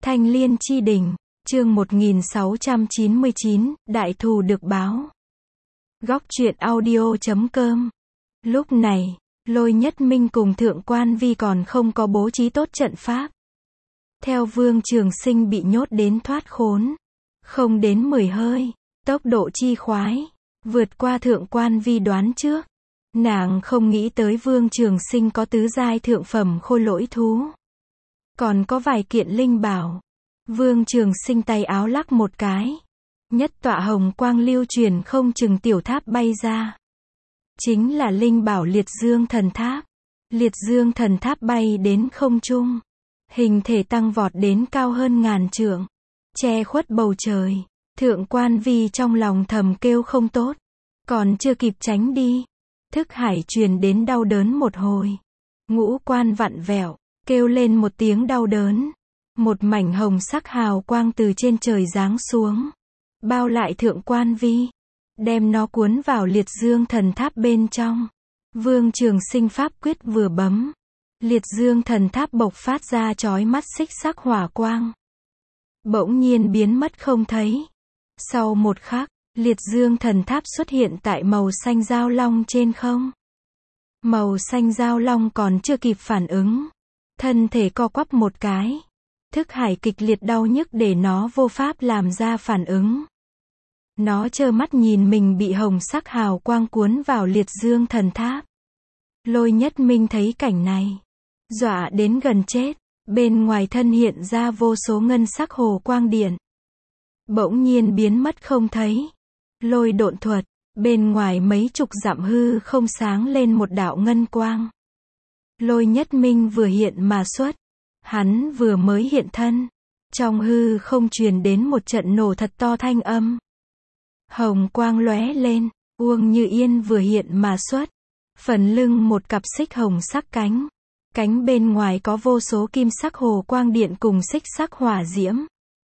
Thanh Liên Chi Đỉnh, chương 1699, Đại thù được báo. Góc truyện audio.com. Lúc này, Lôi Nhất Minh cùng Thượng Quan Vi còn không có bố trí tốt trận pháp. Theo Vương Trường Sinh bị nhốt đến thoát khốn, không đến 10 hơi, tốc độ chi khoái, vượt qua Thượng Quan Vi đoán trước. Nàng không nghĩ tới Vương Trường Sinh có tứ giai thượng phẩm khôi lỗi thú, còn có vài kiện linh bảo. Vương Trường Sinh tay áo lắc một cái, nhất tọa hồng quang lưu truyền không chừng tiểu tháp bay ra. Chính là linh bảo Liệt Dương Thần Tháp. Liệt Dương Thần Tháp bay đến không trung, hình thể tăng vọt đến cao hơn 1000 trượng, che khuất bầu trời. Thượng Quan Vi trong lòng thầm kêu không tốt, còn chưa kịp tránh đi, thức hải truyền đến đau đớn một hồi, ngũ quan vặn vẹo, kêu lên một tiếng đau đớn. Một mảnh hồng sắc hào quang từ trên trời giáng xuống, bao lại Thượng Quan Vi, đem nó cuốn vào Liệt Dương Thần Tháp bên trong. Vương Trường Sinh pháp quyết vừa bấm, Liệt Dương Thần Tháp bộc phát ra chói mắt xích sắc hỏa quang, bỗng nhiên biến mất không thấy. Sau một khắc, Liệt Dương Thần Tháp xuất hiện tại màu xanh giao long trên không. Màu xanh giao long còn chưa kịp phản ứng, thân thể co quắp một cái, thức hải kịch liệt đau nhức để nó vô pháp làm ra phản ứng. Nó trơ mắt nhìn mình bị hồng sắc hào quang cuốn vào Liệt Dương Thần Tháp. Lôi Nhất Minh thấy cảnh này, dọa đến gần chết. Bên ngoài thân hiện ra vô số ngân sắc hồ quang điện, bỗng nhiên biến mất không thấy. Lôi độn thuật, bên ngoài mấy chục dặm hư không sáng lên một đạo ngân quang. Lôi Nhất Minh vừa hiện mà xuất, hắn vừa mới hiện thân, trong hư không truyền đến một trận nổ thật to thanh âm. Hồng quang lóe lên, Uông Như Yên vừa hiện mà xuất, phần lưng một cặp xích hồng sắc cánh, cánh bên ngoài có vô số kim sắc hồ quang điện cùng xích sắc hỏa diễm.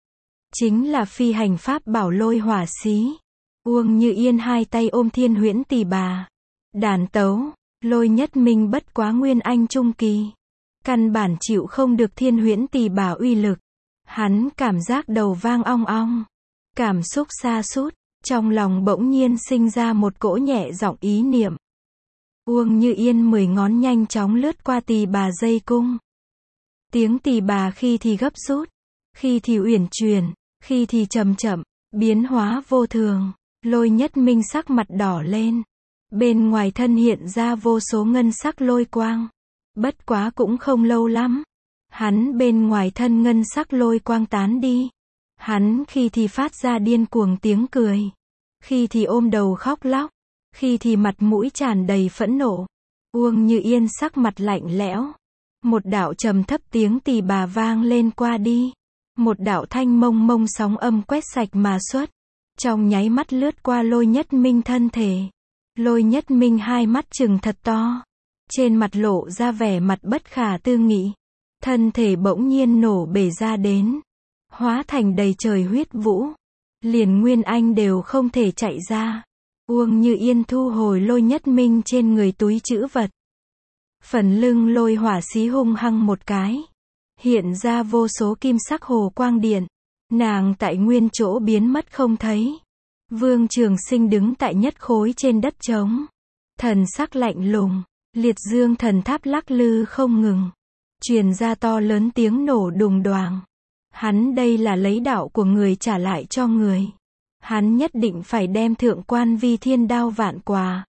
Chính là phi hành pháp bảo Lôi Hỏa Xí. Uông Như Yên hai tay ôm Thiên Huyễn Tỳ Bà, đàn tấu. Lôi Nhất Minh bất quá nguyên anh trung kỳ, căn bản chịu không được Thiên Huyễn Tỳ Bà uy lực. Hắn cảm giác đầu vang ong ong, cảm xúc sa sút, trong lòng bỗng nhiên sinh ra một cỗ nhẹ giọng ý niệm. Uông Như Yên 10 ngón nhanh chóng lướt qua tỳ bà dây cung. Tiếng tỳ bà khi thì gấp rút, khi thì uyển chuyển, khi thì chậm chậm, biến hóa vô thường. Lôi Nhất Minh sắc mặt đỏ lên, bên ngoài thân hiện ra vô số ngân sắc lôi quang. Bất quá cũng không lâu lắm, hắn bên ngoài thân ngân sắc lôi quang tán đi. Hắn khi thì phát ra điên cuồng tiếng cười, khi thì ôm đầu khóc lóc, khi thì mặt mũi tràn đầy phẫn nộ. Uông Như Yên sắc mặt lạnh lẽo, một đạo trầm thấp tiếng tỳ bà vang lên qua đi, một đạo thanh mông mông sóng âm quét sạch mà xuất, trong nháy mắt lướt qua Lôi Nhất Minh thân thể. Lôi Nhất Minh hai mắt trừng thật to, trên mặt lộ ra vẻ mặt bất khả tư nghị, thân thể bỗng nhiên nổ bể ra đến, hóa thành đầy trời huyết vũ, liền nguyên anh đều không thể chạy ra. Uông Như Yên thu hồi Lôi Nhất Minh trên người túi trữ vật. Phần lưng Lôi Hỏa Xí hung hăng một cái, hiện ra vô số kim sắc hồ quang điện, nàng tại nguyên chỗ biến mất không thấy. Vương Trường Sinh đứng tại nhất khối trên đất trống, thần sắc lạnh lùng. Liệt Dương Thần Tháp lắc lư không ngừng, truyền ra to lớn tiếng nổ đùng đoàng. Hắn đây là lấy đạo của người trả lại cho người. Hắn nhất định phải đem Thượng Quan Vi thiên đao vạn quả.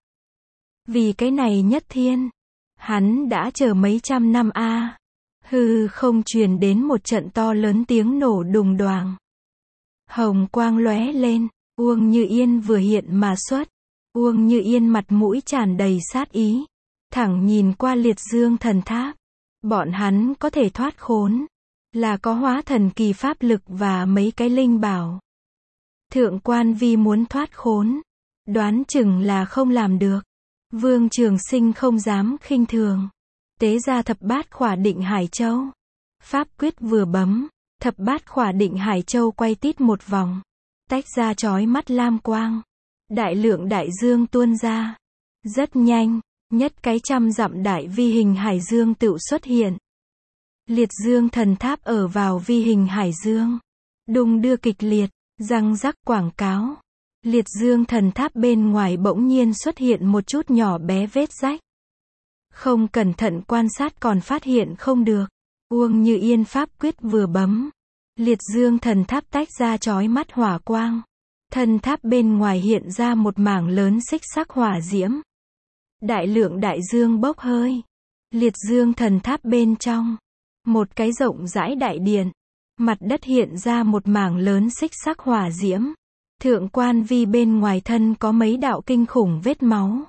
Vì cái này nhất thiên, hắn đã chờ mấy trăm năm a. Hư không truyền đến một trận to lớn tiếng nổ đùng đoàng. Hồng quang lóe lên, Uông Như Yên vừa hiện mà xuất. Uông Như Yên mặt mũi tràn đầy sát ý, thẳng nhìn qua Liệt Dương Thần Tháp. Bọn hắn có thể thoát khốn, là có hóa thần kỳ pháp lực và mấy cái linh bảo. Thượng Quan Vi muốn thoát khốn, đoán chừng là không làm được. Vương Trường Sinh không dám khinh thường, tế ra thập bát khỏa định hải châu. Pháp quyết vừa bấm, thập bát khỏa định hải châu quay tít một vòng, tách ra chói mắt lam quang, đại lượng đại dương tuôn ra. Rất nhanh, nhất cái 100 dặm đại vi hình hải dương tựu xuất hiện. Liệt dương thần tháp ở vào vi hình hải dương. Đung đưa kịch liệt, răng rắc quảng cáo. Liệt dương thần tháp bên ngoài bỗng nhiên xuất hiện một chút nhỏ bé vết rách. Không cẩn thận quan sát còn phát hiện không được. Uông Như Yên pháp quyết vừa bấm. Liệt dương thần tháp tách ra chói mắt hỏa quang. Thần tháp bên ngoài hiện ra một mảng lớn xích sắc hỏa diễm. Đại lượng đại dương bốc hơi. Liệt dương thần tháp bên trong. Một cái rộng rãi đại điện. Mặt đất hiện ra một mảng lớn xích sắc hỏa diễm. Thượng quan vi bên ngoài thân có mấy đạo kinh khủng vết máu.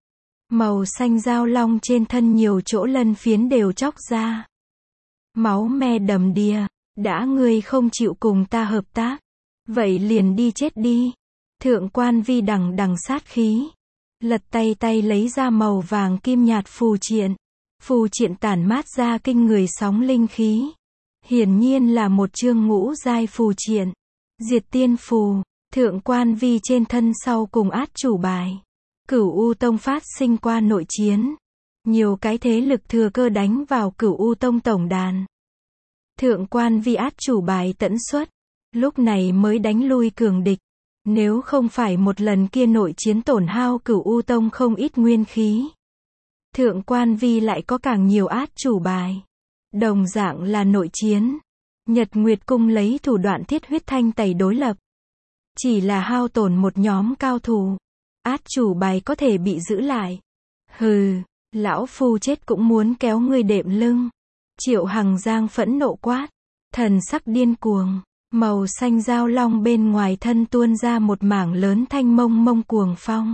Màu xanh dao long trên thân nhiều chỗ lân phiến đều chóc ra. Máu me đầm đìa. Đã ngươi không chịu cùng ta hợp tác. Vậy liền đi chết đi. Thượng quan vi đằng đằng sát khí. Lật tay lấy ra màu vàng kim nhạt phù triện. Phù triện tản mát ra kinh người sóng linh khí. Hiển nhiên là một chương ngũ giai phù triện. Diệt tiên phù. Thượng quan vi trên thân sau cùng át chủ bài. Cửu U Tông phát sinh qua nội chiến. Nhiều cái thế lực thừa cơ đánh vào Cửu U Tông tổng đàn. Thượng quan vi át chủ bài tẫn xuất. Lúc này mới đánh lui cường địch. Nếu không phải một lần kia nội chiến tổn hao Cửu U Tông không ít nguyên khí. Thượng quan vi lại có càng nhiều át chủ bài. Đồng dạng là nội chiến. Nhật Nguyệt Cung lấy thủ đoạn thiết huyết thanh tẩy đối lập. Chỉ là hao tổn một nhóm cao thủ. Át chủ bài có thể bị giữ lại. Hừ, lão phu chết cũng muốn kéo ngươi đệm lưng. Triệu Hằng Giang phẫn nộ quát. Thần sắc điên cuồng. Màu xanh dao long bên ngoài thân tuôn ra một mảng lớn thanh mông mông cuồng phong.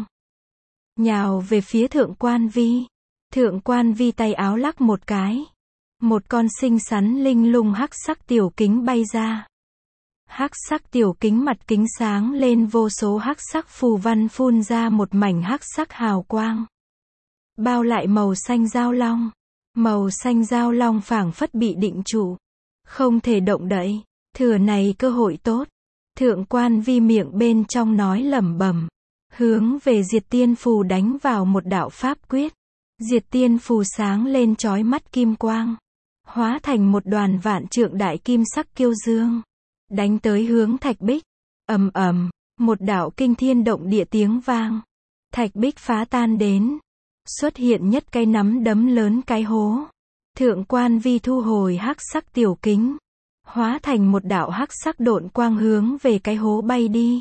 Nhào về phía thượng quan vi. Thượng quan vi tay áo lắc một cái. Một con xinh xắn linh lung hắc sắc tiểu kính bay ra. Hắc sắc tiểu kính mặt kính sáng lên vô số hắc sắc phù văn phun ra một mảnh hắc sắc hào quang. Bao lại màu xanh dao long. Màu xanh dao long phảng phất bị định trụ. Không thể động đậy. Thừa này cơ hội tốt. Thượng quan vi miệng bên trong nói lẩm bẩm. Hướng về diệt tiên phù đánh vào một đạo pháp quyết. Diệt tiên phù sáng lên chói mắt kim quang. Hóa thành một đoàn vạn trượng đại kim sắc kiêu dương. Đánh tới hướng thạch bích. Ầm ầm, một đạo kinh thiên động địa tiếng vang. Thạch bích phá tan đến. Xuất hiện nhất cái nắm đấm lớn cái hố. Thượng quan vi thu hồi hắc sắc tiểu kính. Hóa thành một đạo hắc sắc độn quang hướng về cái hố bay đi.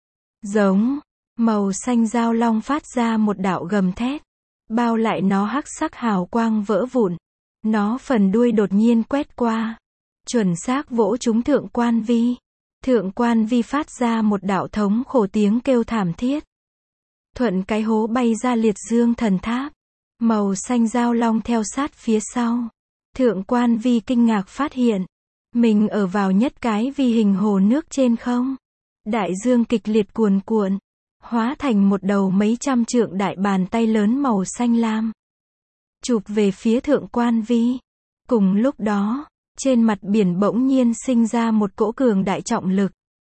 Giống. Màu xanh dao long phát ra một đạo gầm thét. Bao lại nó hắc sắc hào quang vỡ vụn. Nó phần đuôi đột nhiên quét qua. Chuẩn xác vỗ trúng thượng quan vi. Thượng quan vi phát ra một đạo thống khổ tiếng kêu thảm thiết. Thuận cái hố bay ra liệt dương thần tháp. Màu xanh dao long theo sát phía sau. Thượng quan vi kinh ngạc phát hiện. Mình ở vào nhất cái vi hình hồ nước trên không. Đại dương kịch liệt cuồn cuộn. Hóa thành một đầu mấy trăm trượng đại bàn tay lớn màu xanh lam. Chụp về phía thượng quan vi. Cùng lúc đó, trên mặt biển bỗng nhiên sinh ra một cỗ cường đại trọng lực.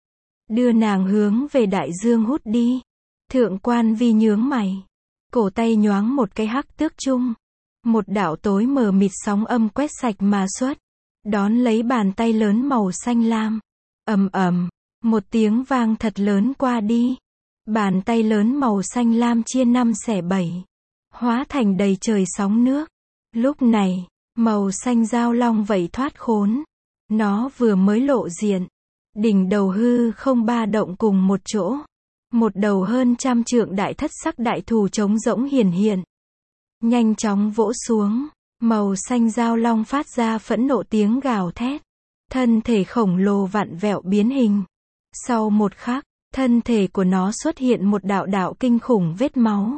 Đưa nàng hướng về đại dương hút đi. Thượng quan vi nhướng mày. Cổ tay nhoáng một cái hắc tước chung. Một đạo tối mờ mịt sóng âm quét sạch mà xuất. Đón lấy bàn tay lớn màu xanh lam. Ầm ầm, một tiếng vang thật lớn qua đi. Bàn tay lớn màu xanh lam chia 5 xẻ 7. Hóa thành đầy trời sóng nước. Lúc này, màu xanh dao long vẫy thoát khốn. Nó vừa mới lộ diện. Đỉnh đầu hư không ba động cùng một chỗ. Một đầu hơn trăm trượng đại thất sắc đại thù trống rỗng hiển hiện. Nhanh chóng vỗ xuống. Màu xanh dao long phát ra phẫn nộ tiếng gào thét. Thân thể khổng lồ vặn vẹo biến hình. Sau một khắc, thân thể của nó xuất hiện một đạo đạo kinh khủng vết máu.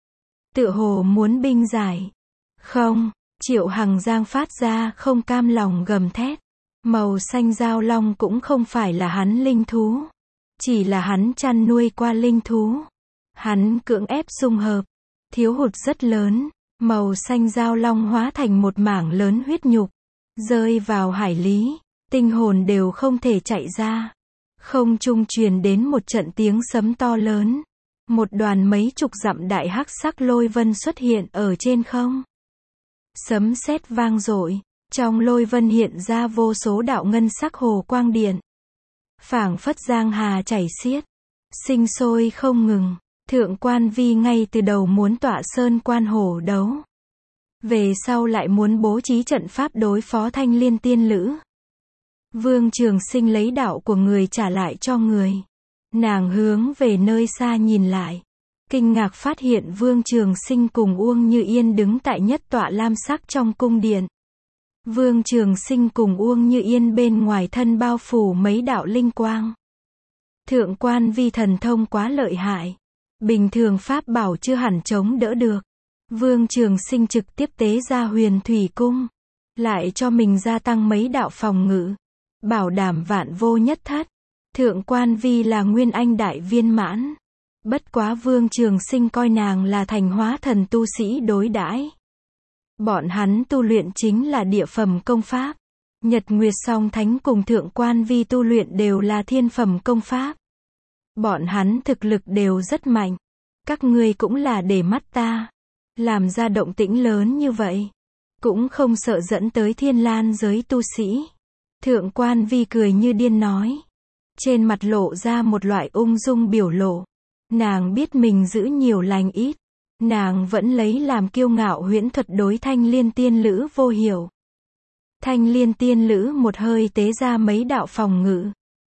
Tựa hồ muốn binh giải. Không, Triệu Hằng Giang phát ra không cam lòng gầm thét. Màu xanh dao long cũng không phải là hắn linh thú. Chỉ là hắn chăn nuôi qua linh thú. Hắn cưỡng ép dung hợp. Thiếu hụt rất lớn. Màu xanh dao long hóa thành một mảng lớn huyết nhục. Rơi vào hải lý. Tinh hồn đều không thể chạy ra. Không trung truyền đến một trận tiếng sấm to lớn. Một đoàn mấy chục dặm đại hắc sắc lôi vân xuất hiện ở trên không. Sấm sét vang dội. Trong lôi vân hiện ra vô số đạo ngân sắc hồ quang điện. Phảng phất giang hà chảy xiết, sinh sôi không ngừng. Thượng Quan Vi ngay từ đầu muốn tọa sơn quan hổ đấu. Về sau lại muốn bố trí trận pháp đối phó Thanh Liên tiên lữ. Vương Trường Sinh lấy đạo của người trả lại cho người. Nàng hướng về nơi xa nhìn lại. Kinh ngạc phát hiện Vương Trường Sinh cùng Uông Như Yên đứng tại nhất tọa lam sắc trong cung điện. Vương Trường Sinh cùng Uông Như Yên bên ngoài thân bao phủ mấy đạo linh quang. Thượng Quan Vi thần thông quá lợi hại. Bình thường pháp bảo chưa hẳn chống đỡ được. Vương Trường Sinh trực tiếp tế ra Huyền Thủy Cung. Lại cho mình gia tăng mấy đạo phòng ngự. Bảo đảm vạn vô nhất thất. Thượng Quan Vi là nguyên anh đại viên mãn. Bất quá Vương Trường Sinh coi nàng là thành hóa thần tu sĩ đối đãi. Bọn hắn tu luyện chính là địa phẩm công pháp. Nhật Nguyệt Song Thánh cùng Thượng Quan Vi tu luyện đều là thiên phẩm công pháp. Bọn hắn thực lực đều rất mạnh. Các ngươi cũng là để mắt ta. Làm ra động tĩnh lớn như vậy. Cũng không sợ dẫn tới Thiên Lan giới tu sĩ. Thượng Quan Vi cười như điên nói. Trên mặt lộ ra một loại ung dung biểu lộ. Nàng biết mình giữ nhiều lành ít. Nàng vẫn lấy làm kiêu ngạo huyễn thuật đối Thanh Liên tiên lữ vô hiểu. Thanh Liên tiên lữ một hơi tế ra mấy đạo phòng ngự.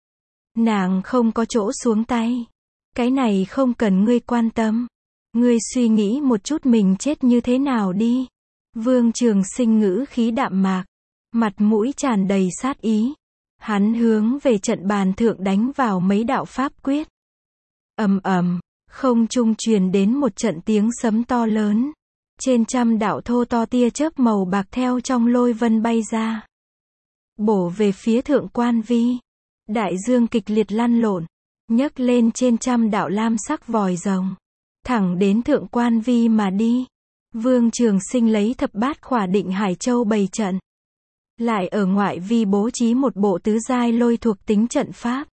Nàng không có chỗ xuống tay. Cái này không cần ngươi quan tâm. Ngươi suy nghĩ một chút mình chết như thế nào đi. Vương Trường Sinh ngữ khí đạm mạc. Mặt mũi tràn đầy sát ý. Hắn hướng về trận bàn thượng đánh vào mấy đạo pháp quyết. Ầm ầm, không trung truyền đến một trận tiếng sấm to lớn. Trên trăm đạo thô to tia chớp màu bạc theo trong lôi vân bay ra. Bổ về phía Thượng Quan Vi. Đại dương kịch liệt lăn lộn. Nhấc lên trên trăm đạo lam sắc vòi rồng. Thẳng đến Thượng Quan Vi mà đi. Vương Trường Sinh lấy thập bát khỏa định Hải Châu bày trận. Lại ở ngoại vi bố trí một bộ tứ giai lôi thuộc tính trận pháp.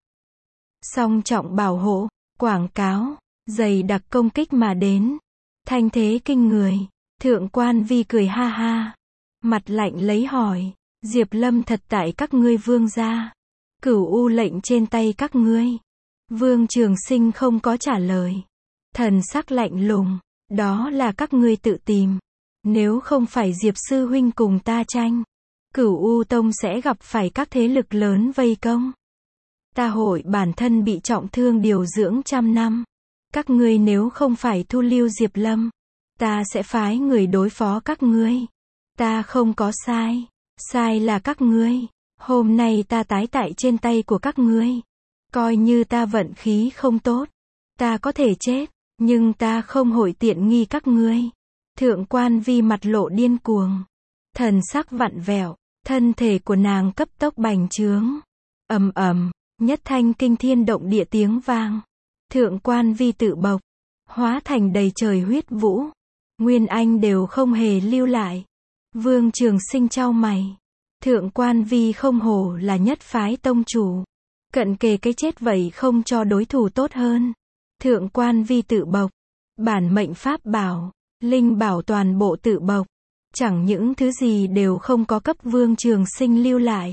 Song trọng bảo hộ, quảng cáo, dày đặc công kích mà đến. Thanh thế kinh người. Thượng Quan Vi cười ha ha. Mặt lạnh lấy hỏi. Diệp Lâm thật tại các ngươi vương gia. Cửu U lệnh trên tay các ngươi. Vương Trường Sinh không có trả lời. Thần sắc lạnh lùng. Đó là các ngươi tự tìm. Nếu không phải Diệp Sư Huynh cùng ta tranh. Cửu U Tông sẽ gặp phải các thế lực lớn vây công. Ta hội bản thân bị trọng thương điều dưỡng trăm năm. Các ngươi nếu không phải thu lưu Diệp Lâm. Ta sẽ phái người đối phó các ngươi. Ta không có sai. Sai là các ngươi. Hôm nay ta tái tại trên tay của các ngươi. Coi như ta vận khí không tốt. Ta có thể chết. Nhưng ta không hội tiện nghi các ngươi. Thượng Quan Vi mặt lộ điên cuồng. Thần sắc vặn vẹo. Thân thể của nàng cấp tốc bành trướng. Ầm ầm, nhất thanh kinh thiên động địa tiếng vang. Thượng Quan Vi tự bộc. Hóa thành đầy trời huyết vũ. Nguyên Anh đều không hề lưu lại. Vương Trường Sinh chau mày. Thượng Quan Vi không hổ là nhất phái tông chủ. Cận kề cái chết vậy không cho đối thủ tốt hơn. Thượng Quan Vi tự bộc. Bản mệnh pháp bảo, linh bảo toàn bộ tự bộc. Chẳng những thứ gì đều không có cấp Vương Trường Sinh lưu lại.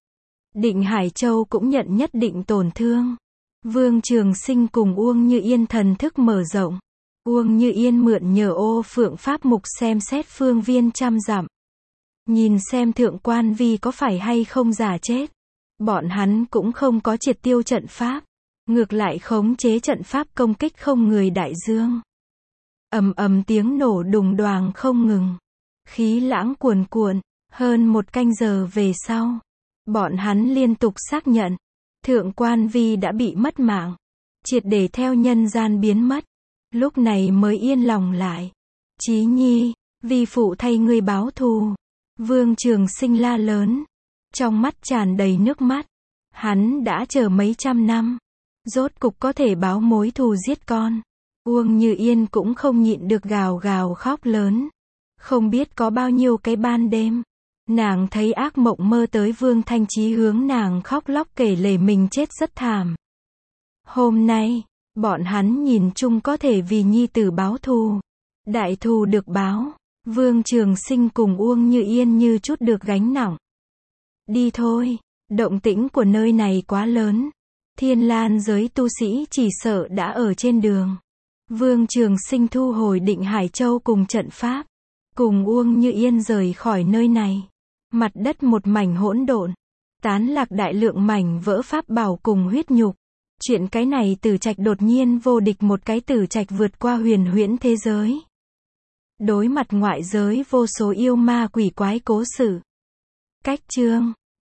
Định Hải Châu cũng nhận nhất định tổn thương. Vương Trường Sinh cùng Uông Như Yên thần thức mở rộng. Uông Như Yên mượn nhờ ô phượng pháp mục xem xét phương viên trăm dặm. Nhìn xem Thượng Quan Vi có phải hay không giả chết. Bọn hắn cũng không có triệt tiêu trận pháp. Ngược lại khống chế trận pháp công kích không người đại dương. Ầm ầm tiếng nổ đùng đoàng không ngừng. Khí lãng cuồn cuộn. Hơn một canh giờ về sau. Bọn hắn liên tục xác nhận. Thượng Quan Vi đã bị mất mạng. Triệt để theo nhân gian biến mất. Lúc này mới yên lòng lại. Chí Nhi, vi phụ thay ngươi báo thù. Vương Trường Sinh la lớn. Trong mắt tràn đầy nước mắt. Hắn đã chờ mấy trăm năm. Rốt cục có thể báo mối thù giết con. Uông Như Yên cũng không nhịn được gào gào khóc lớn. Không biết có bao nhiêu cái ban đêm. Nàng thấy ác mộng mơ tới Vương Thanh Chí hướng nàng khóc lóc kể lể mình chết rất thảm. Hôm nay, bọn hắn nhìn chung có thể vì nhi tử báo thù. Đại thù được báo. Vương Trường Sinh cùng Uông Như Yên như chút được gánh nặng. Đi thôi, động tĩnh của nơi này quá lớn. Thiên Lan giới tu sĩ chỉ sợ đã ở trên đường. Vương Trường Sinh thu hồi Định Hải Châu cùng trận pháp. Cùng Uông Như Yên rời khỏi nơi này. Mặt đất một mảnh hỗn độn. Tán lạc đại lượng mảnh vỡ pháp bảo cùng huyết nhục. Chuyện cái này Tử Trạch đột nhiên vô địch một cái Tử Trạch vượt qua huyền huyễn thế giới. Đối mặt ngoại giới vô số yêu ma quỷ quái cố sự. Cách chương